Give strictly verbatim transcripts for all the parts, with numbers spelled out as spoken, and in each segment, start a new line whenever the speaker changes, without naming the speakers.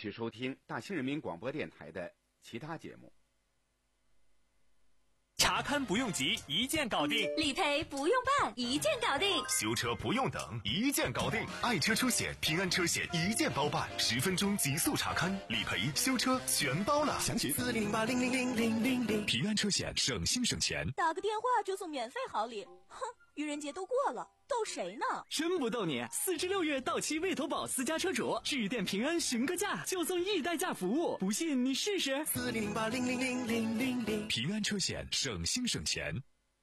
续收听大兴人民广播电台的其他节目。
查勘不用急，一键搞定；
理赔不用办，一键搞定；
修车不用等，一键搞定。爱车车险、平安车险一键包办，十分钟极速查勘、理赔、修车全包了。详情四零零八零零零零零零。平安车险，省心省钱。
打个电话就送免费好礼，哼！愚人节都过了，逗谁呢？
真不逗你！四至六月到期未投保私家车主，致电平安询个价，就送易代驾服务。不信你试试。
四零零八零零零零零零。平安车险，省心省钱。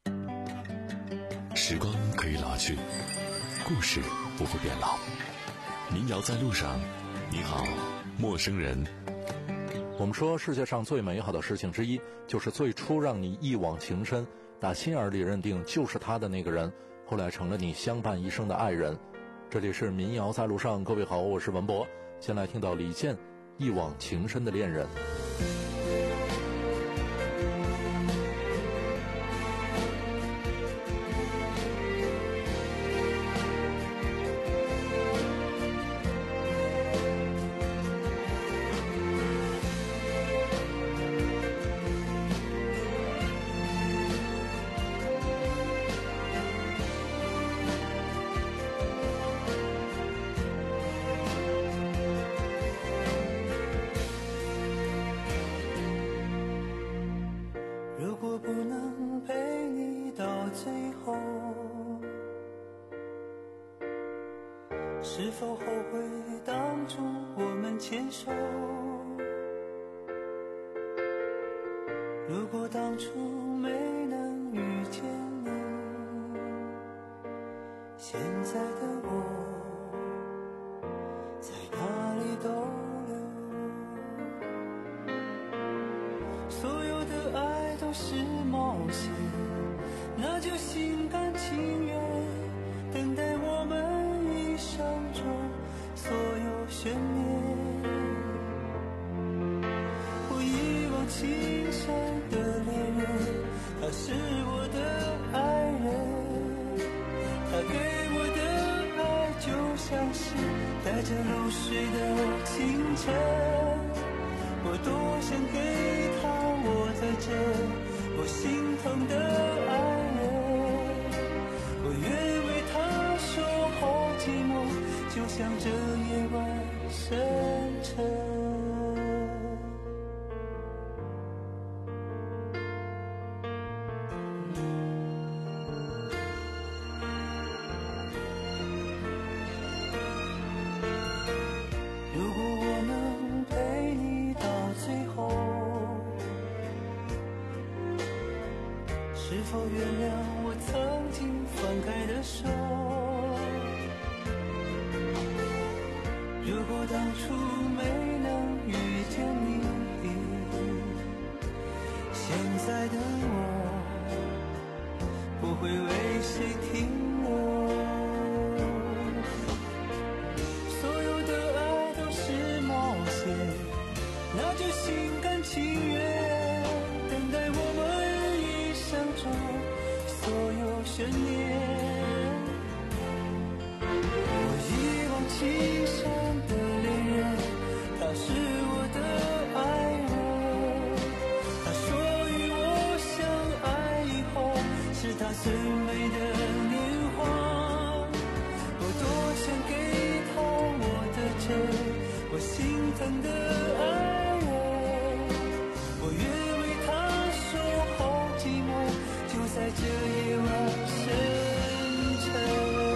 时光可以老去，故事不会变老。民谣在路上，你好，陌生人。
我们说，世界上最美好的事情之一，就是最初让你一往情深，打心眼里认定就是他的那个人，后来成了你相伴一生的爱人。这里是民谣在路上，各位好，我是文博。先来听到李健一往情深的恋人。
是否后悔当初我们牵手？如果当初没能遇见你，现在的我在哪里逗留？所有的爱都是冒险，那就心甘情愿等待我们一生中所有悬念。我一往情深的恋人，他是我的爱人，他给我的爱就像是带着露水的清晨。我多想给他我在这我心疼的爱人，我愿为他守候寂寞，就像这夜晚深沉。如果我能陪你到最后，是否原谅我曾经放开的手？如果当初没能遇见你，现在的我不会为谁停留。所有的爱都是冒险，那就心甘情愿等待我们一生中所有悬念。我一往情深的恋人，他是我的爱人，他说与我相爱以后是他最美的年华。我多想给他我的真，我心疼的爱人，我愿为他守候寂寞，就在这夜晚深沉。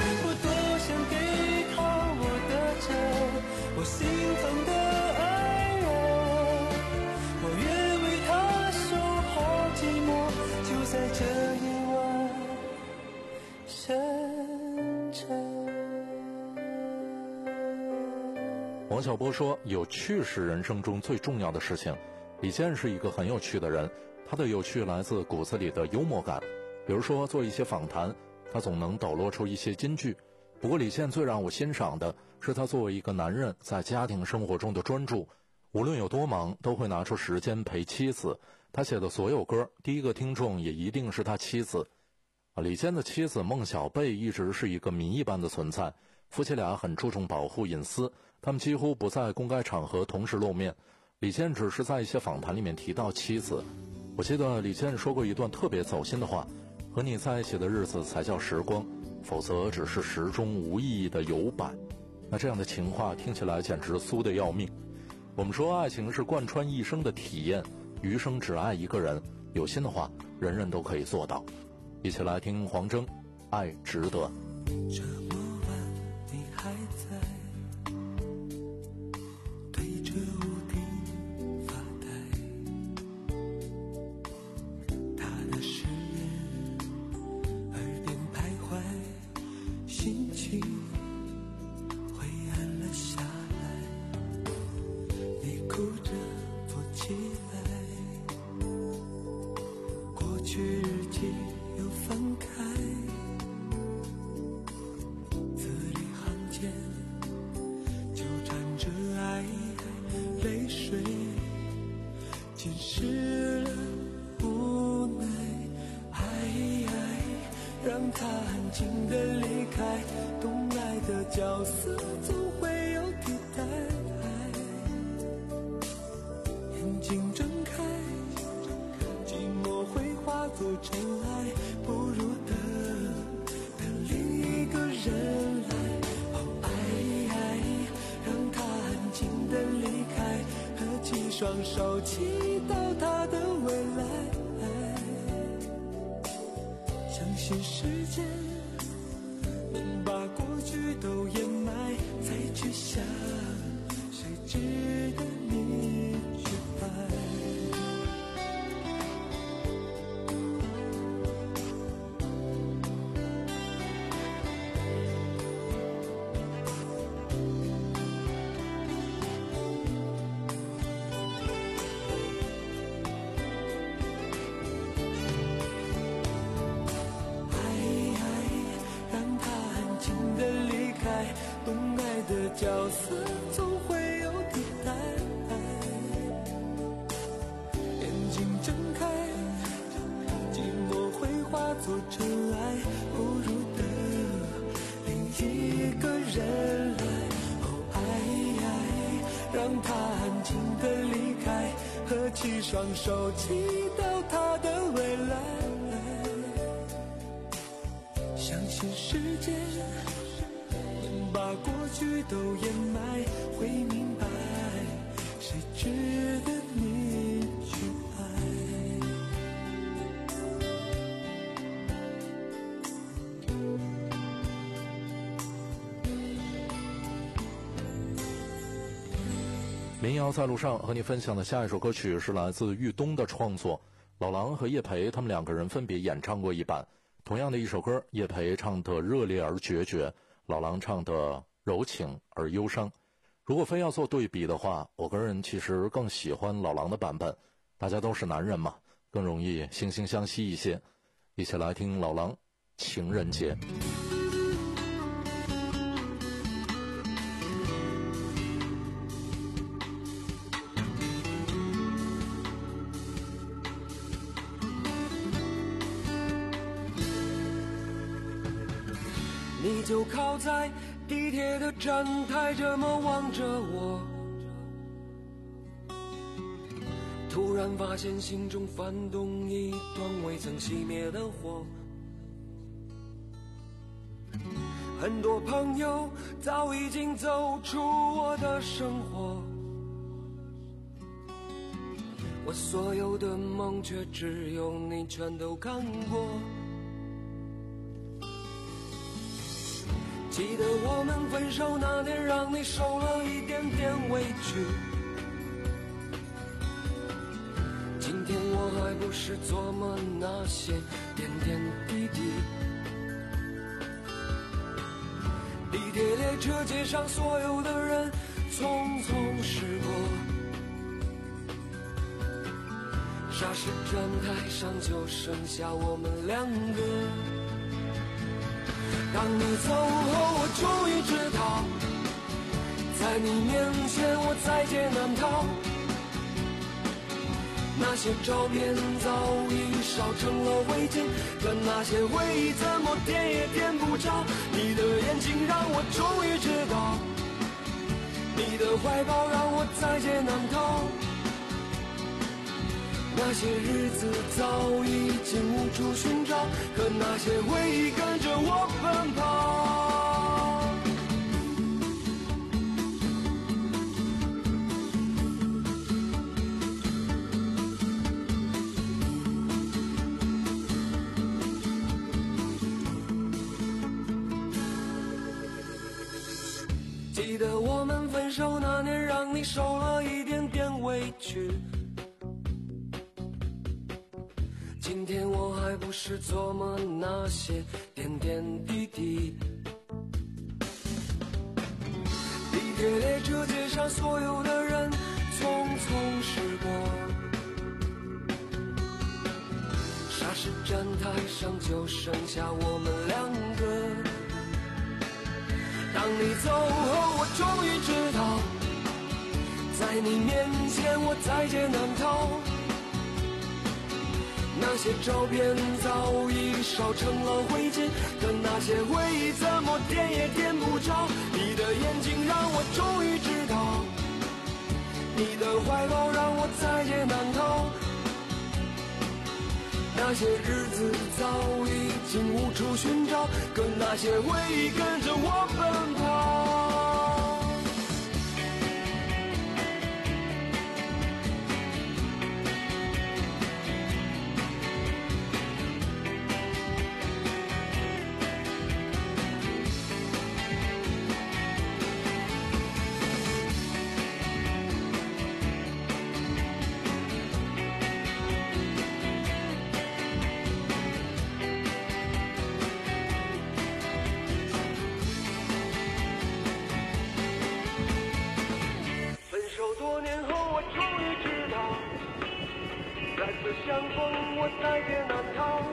我心疼的爱
王小波说，有趣是人生中最重要的事情。李健是一个很有趣的人，他的有趣来自骨子里的幽默感。比如说做一些访谈，他总能抖落出一些金句。不过李健最让我欣赏的是他作为一个男人在家庭生活中的专注，无论有多忙都会拿出时间陪妻子。他写的所有歌，第一个听众也一定是他妻子。啊，李健的妻子孟小贝一直是一个谜一般的存在，夫妻俩很注重保护隐私，他们几乎不在公开场合同时露面。李健只是在一些访谈里面提到妻子。我记得李健说过一段特别走心的话，和你在一起的日子才叫时光，否则只是时中无意义的游摆。那这样的情话听起来简直酥得要命。我们说爱情是贯穿一生的体验，余生只爱一个人，有心的话人人都可以做到。一起来听黄铮，爱值得。
这么晚你还在对着屋顶发呆，他的誓言耳边徘徊，心情灰暗了下来，你哭着坐起来，过去日记又翻开，字里行间纠缠着爱，泪水浸湿了无奈，爱让他安静地离开，懂爱的角色总会有替代，眼睛睁开，寂寞会化作尘埃，不如等等另一个人来。哦，爱爱让他安静地离开，合起双手祈祷他的未来，相信时间能把过去都掩埋，再去想谁值得你去爱。懂爱的角色总会有替代，眼睛睁开，寂寞会化作尘埃，不如等另一个人来。哦，爱爱让他安静地离开，合起双手祈祷他的未来，相信时间把过去都掩埋，会明白谁值得你去爱。
民谣在路上和你分享的下一首歌曲是来自豫东的创作，老狼和叶培他们两个人分别演唱过一版。同样的一首歌，叶培唱得热烈而决绝，老狼唱的柔情而忧伤。如果非要做对比的话，我个人其实更喜欢老狼的版本，大家都是男人嘛，更容易惺惺相惜一些。一起来听老狼《情人节》。
你就靠在地铁的站台，这么望着我，突然发现心中翻动一团未曾熄灭的火。很多朋友早已经走出我的生活，我所有的梦却只有你全都看过。记得我们分手那天，让你受了一点点委屈，今天我还不是琢磨那些点点滴滴。地铁列车街上所有的人匆匆驶过。霎时站台上就剩下我们两个。当你走后，我终于知道，在你面前我在劫难逃。那些照片早已烧成了灰烬，可那些回忆怎么点也点不着。你的眼睛让我终于知道，你的怀抱让我在劫难逃。那些日子早已经无处寻找，可那些回忆跟着我奔跑。记得我们分手那年，让你受了一点点委屈。今天我还不是琢磨那些点点滴滴。地铁列车街上所有的人匆匆驶过，霎时站台上就剩下我们两个。当你走后，我终于知道，在你面前我在劫难逃。那些照片早已烧成了灰烬，可那些回忆怎么点也点不着。你的眼睛让我终于知道，你的怀抱让我在劫难逃。那些日子早已经无处寻找，可那些回忆跟着我奔跑。相逢，我在劫难逃。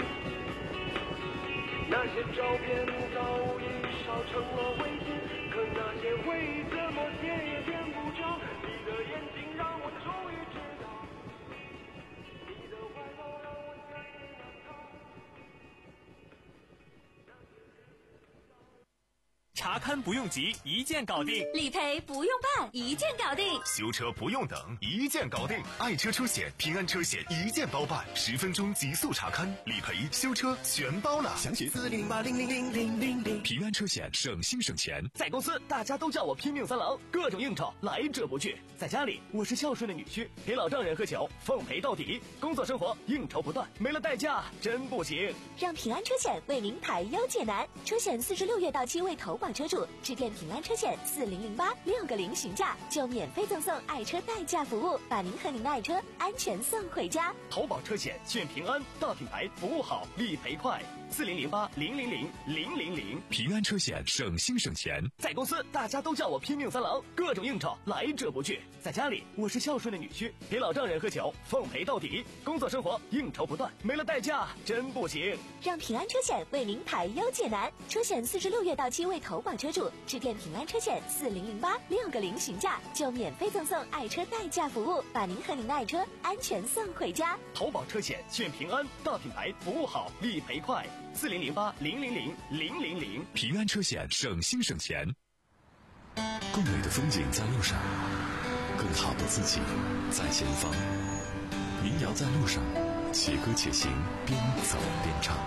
那些照片早已烧成了灰烬，可那些回忆怎么点也点不着。你的眼睛让我终于知道，你的怀抱让我在劫难逃。
查勘不用急，一键搞定；
理赔不用办，一键搞定；
修车不用等，一键搞定。爱车出险、平安车险一键包办，十分钟极速查勘、理赔、修车全包了。详询四零零八零零零零零零。平安车险，省心省钱。
在公司，大家都叫我拼命三郎，各种应酬来者不拒；在家里，我是孝顺的女婿，陪老丈人喝酒，奉陪到底。工作生活应酬不断，没了代驾真不行。
让平安车险为您排忧解难，车险四十六月到期未投保车主致电平安车险四零零八六个零询价，就免费赠送爱车代驾服务，把您和您的爱车安全送回家。
投保车险选平安，大品牌，服务好，理赔快。四零零八零零零零零零。
平安车险，省心省钱。
在公司，大家都叫我拼命三郎，各种应酬来者不拒；在家里，我是孝顺的女婿，陪老丈人喝酒，奉陪到底。工作生活应酬不断，没了代驾真不行。
让平安车险为您排忧解难，车险四十六月到期未投保车主致电平安车险四零零八六个零询价，就免费赠送爱车代驾服务，把您和您的爱车安全送回家。
投保车险选平安，大品牌，服务好，理赔快。四零零八零零零零零零。
平安车险，省心省钱。
更美的风景在路上，更好的自己在前方。民谣在路上，且歌且行，边走边唱。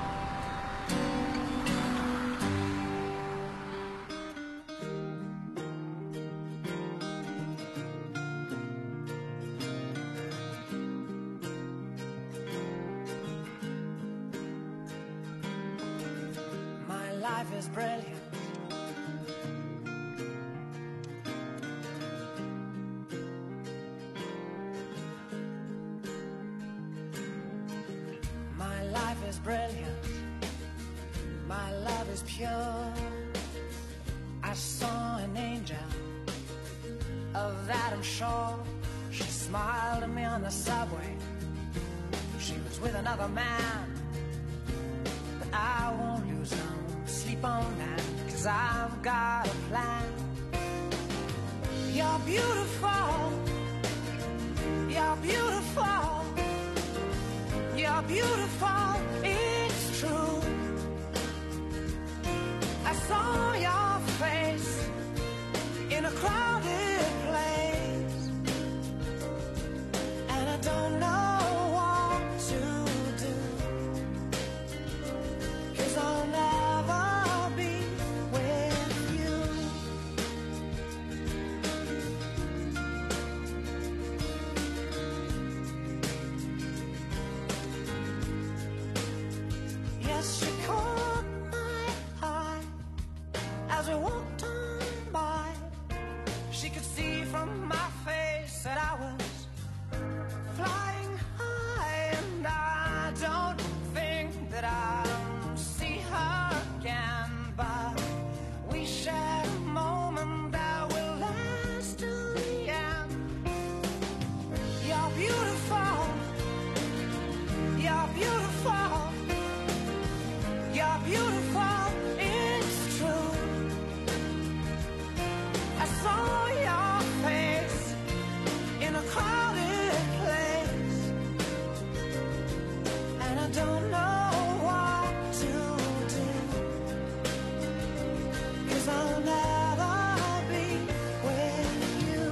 Life is brilliant. My life is brilliant. My love is pure. I saw an angel
of that I'm sure. She smiled at me on the subway. She was with another man, but I won't lose no sleep on that, 'cause I've got a plan. You're beautiful, you're beautiful, you're beautiful, it's true. I saw your face in a crowded place, and I don't know what to do, 'cause I'll never be with you. Yes, she caught my eye as we walked on by. She could see from my face that I was flying high, and I don't think that I'll see her again, but we shared a moment that will last till the end. You're beautiful, you're beautiful, you're beautiful, it's true. I saw your face in a crowded place, and I don't know what to do, 'cause I'll never be with you.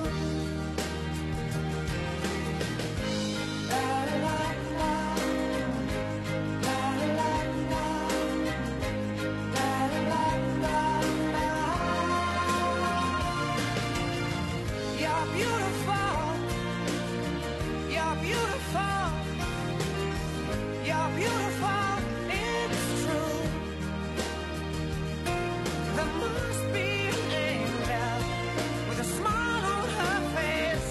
La la la la, la la la la, la la la la la. You're beautiful, you're beautiful, you're beautiful, it's true. There must be an angel with a smile on her face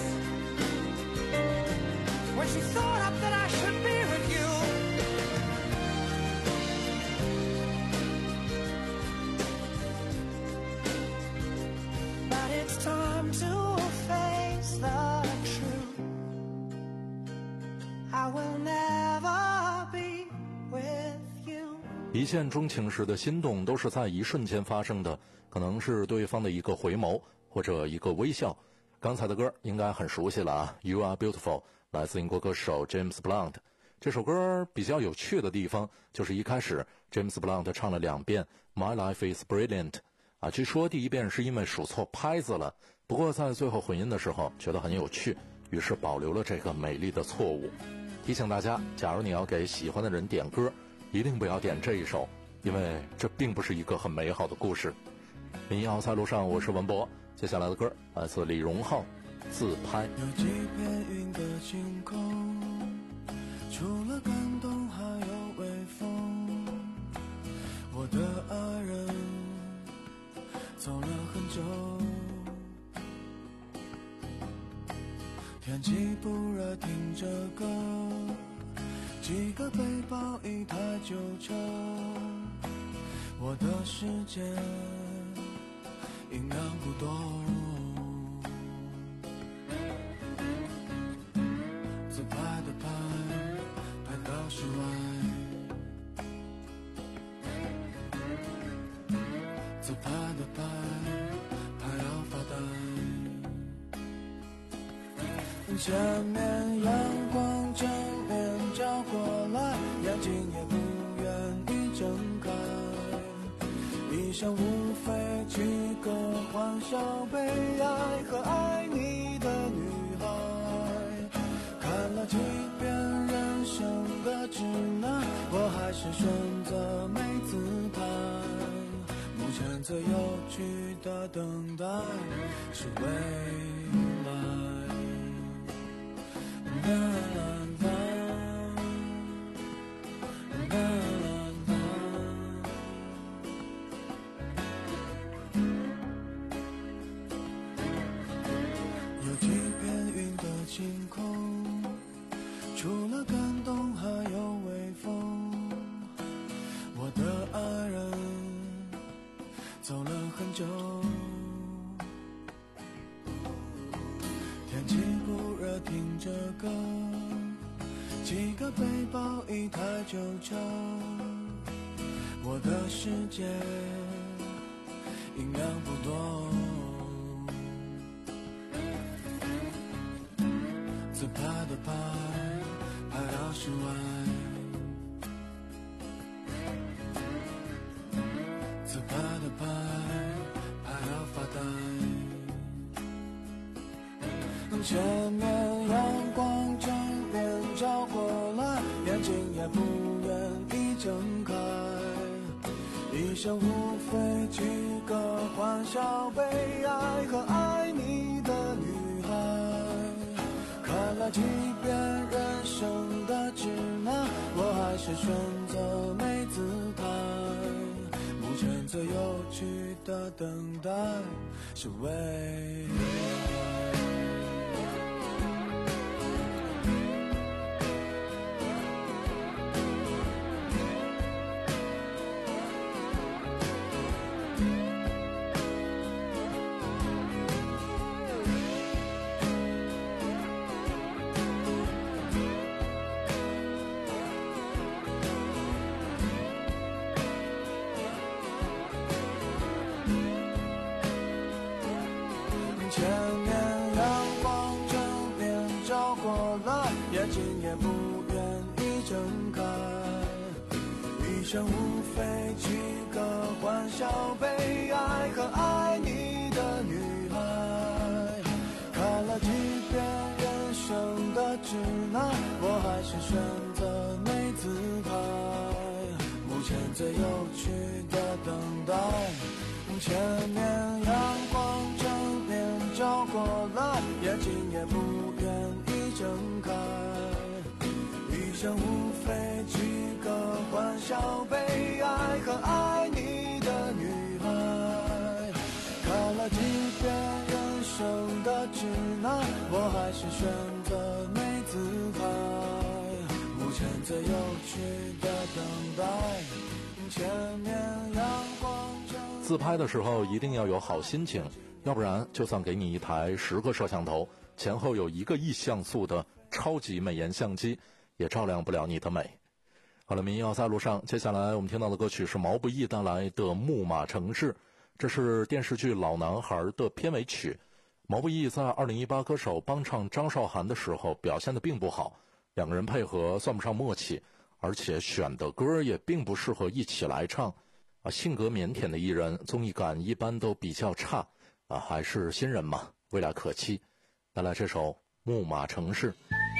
when she thought up that I should be with you. But it's time to face the truth. I will never be with you.
一见钟情时的心动都是在一瞬间发生的，可能是对方的一个回眸或者一个微笑。刚才的歌应该很熟悉了啊 You Are Beautiful 来自英国歌手 James Blunt。 这首歌比较有趣的地方就是一开始 James Blunt 唱了两遍 My Life is Brilliant 啊，据说第一遍是因为数错拍子了，不过在最后混音的时候觉得很有趣，于是保留了这个美丽的错误。提醒大家，假如你要给喜欢的人点歌，一定不要点这一首，因为这并不是一个很美好的故事。民谣在路上，我是文博。接下来的歌来自李荣浩，自拍。
有几片云的晴空，除了感动还有微风。我的爱人走了很久，天气不热，听着歌，几个背包一台旧车，我的世界营养不多。自拍的拍，拍到室外，自拍的拍，拍要发呆。前面阳光正面照过来，眼睛也不愿意睁开，一生无非几个欢笑、悲哀和爱你的女孩。看了几遍人生的指南，我还是选择没自拍。目前最有趣的等待是未来。啦啦啦啦啦啦，有几片云的晴空，除了感动还有微风。我的爱人走了很久。 歌，几个背包一台旧车，我的世界音量不多，自拍的拍拍到室外，自拍的拍拍到发呆，前面阳光正面照过来，眼睛也不愿意睁开，一生无非几个欢笑悲哀和爱你的女孩，看了几遍人生的指南，我还是选择没姿态，目前最有趣的等待是为前面阳光正面照过来，眼睛也不愿意睁开，一生无非几个欢笑悲哀和爱你的女孩，看了几遍人生的指南，我还是选择没姿态，目前最有趣的等待，前面阳光正面照过来，眼睛也不愿意睁开，一生无非几个欢笑悲哀和爱你的女孩，看了几遍人生的指南，我还是选择没姿态，目前最有趣的等待，前面阳光正
自拍的时候一定要有好心情，要不然就算给你一台十个摄像头，前后有一个亿像素的超级美颜相机，也照亮不了你的美。好了，民谣在路上，接下来我们听到的歌曲是毛不易带来的《木马城市》，这是电视剧《老男孩》的片尾曲。毛不易在二零一八歌手帮唱张韶涵的时候表现得并不好，两个人配合算不上默契，而且选的歌也并不适合一起来唱。啊，性格腼腆的艺人，综艺感一般都比较差，啊，还是新人嘛，未来可期。带来这首《木马城市》。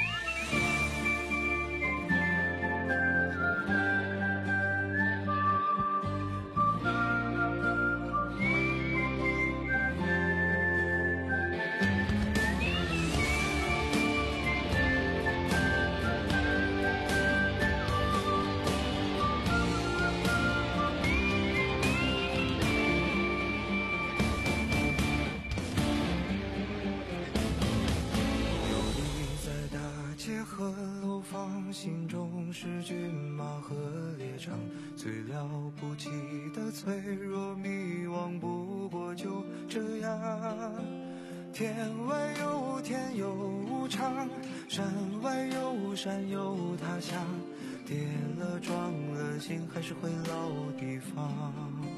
心中是骏马和猎场，最了不起的脆弱迷惘，不过就这样。天外有天有无常，山外有山有他乡，跌了撞了心还是回老地方。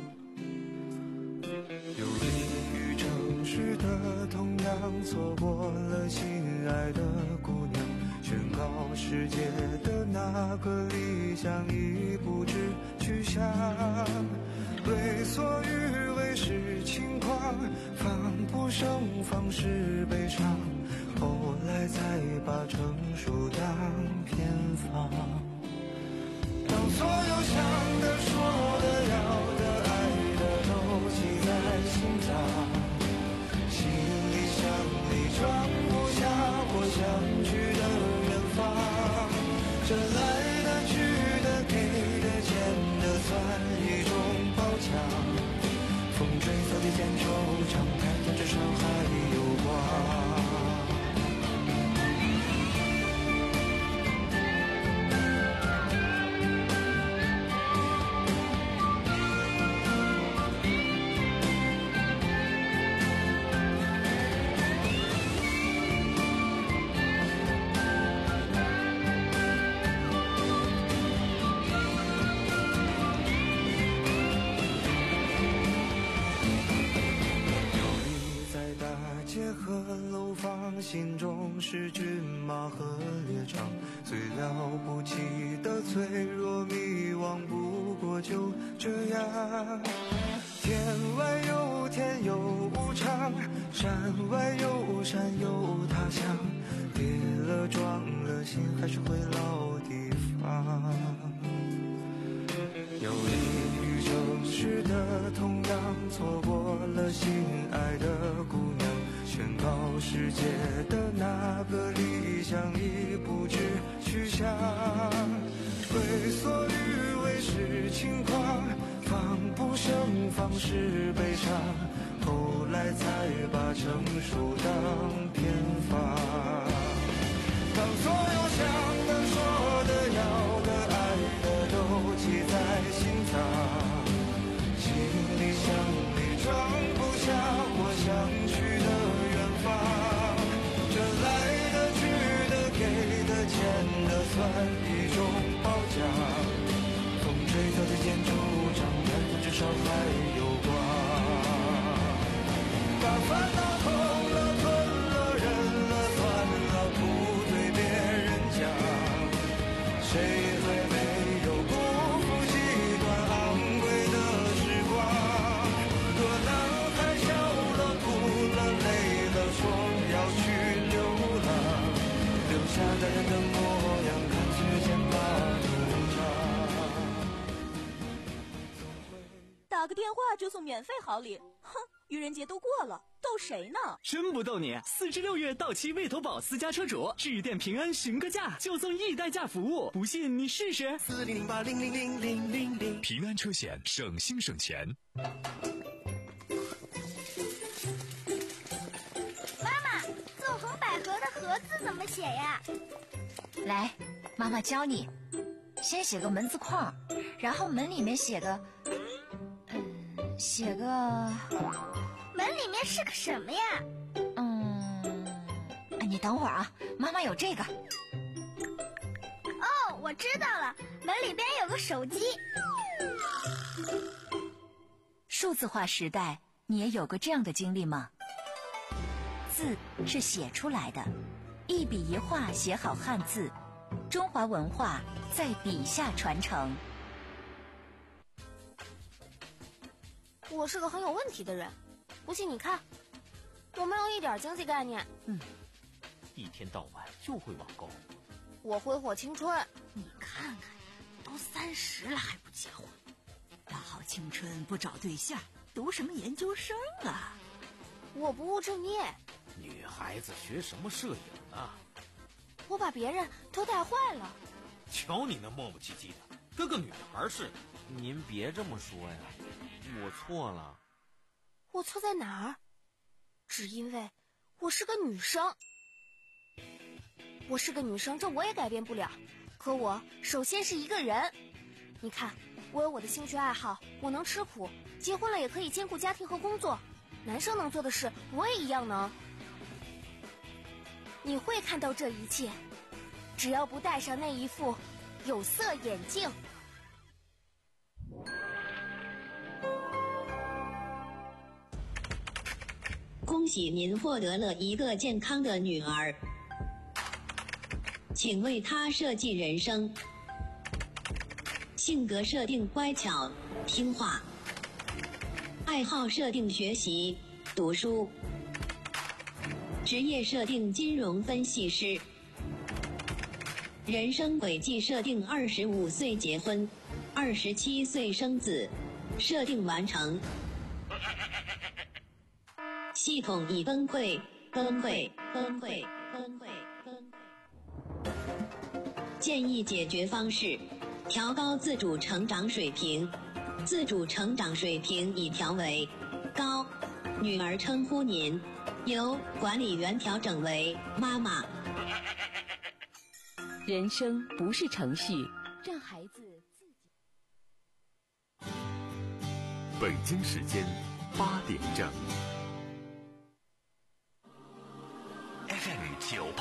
游离于城市的同样，错过了心爱的姑娘，宣告世界的那个理想已不知去向，为所欲为是轻狂，防不胜防是悲伤，后来才把成熟当偏方。当所有想的说的要的爱的都记在心脏，行李箱里装不下我想去的远方，这来的去的给的欠的算一种褒奖，风吹草低见惆怅，太阳至少还有光。 是骏马和猎场，最了不起的脆弱迷惘，不过就这样。天外有天有无常，山外有山有他乡，跌了撞了心还是回老地方。有一语正式的同样，错过了心爱的姑娘，宣告世界的那个理想已不知去向。为所欲为是轻狂，防不胜防是悲伤，后来才把成熟当偏方。当所有想的说的要的爱的都记在心脏，行李箱里装不下我想去的远方。这来的去的给的欠的算一种褒奖，风吹草低见惆怅，但至少还有光。把烦恼空了吞了忍了算了，不对别人讲，谁还没有辜负几段昂贵的时光。多男孩笑了哭了累了说要去流浪，留下大人的模样，看时间把路长。
打个电话就送免费好礼，哼，愚人节都过了，逗谁呢？
真不逗你！四至六月到期未投保私家车主，致电平安询个价，就送易代驾服务，不信你试试。
四零零八零零零零零零。
平安车险，省心省钱。
妈妈，纵横捭阖的阖字怎么写呀？
来，妈妈教你。先写个门字框，然后门里面写个，嗯，写个。
门里面是个什么呀？
嗯，你等会儿啊，妈妈有这个。
哦，我知道了，门里边有个手机。
数字化时代，你也有过这样的经历吗？字是写出来的，一笔一画写好汉字，中华文化在笔下传承。
我是个很有问题的人，不信你看，我没有一点经济概念。
嗯，一天到晚就会网购。
我挥霍青春。
你看看，都三十了还不结婚，大好青春不找对象，读什么研究生啊？
我不务正业。
女孩子学什么摄影啊？
我把别人都带坏了。
瞧你那磨磨唧唧的，跟个女孩似的。
您别这么说呀，我错了。
我错在哪儿？只因为我是个女生。我是个女生，这我也改变不了。可我首先是一个人。你看，我有我的兴趣爱好，我能吃苦，结婚了也可以兼顾家庭和工作。男生能做的事，我也一样能。你会看到这一切，只要不戴上那一副有色眼镜。
恭喜您获得了一个健康的女儿，请为她设计人生。性格设定乖巧听话，爱好设定学习读书，职业设定金融分析师，人生轨迹设定二十五岁结婚，二十七岁生子，设定完成。系统已崩溃，崩溃，崩溃，崩溃，崩溃。建议解决方式：调高自主成长水平。自主成长水平已调为高。女儿称呼您，由管理员调整为妈妈。
人生不是程序，
让孩子自己。
北京时间八点正。F M 九。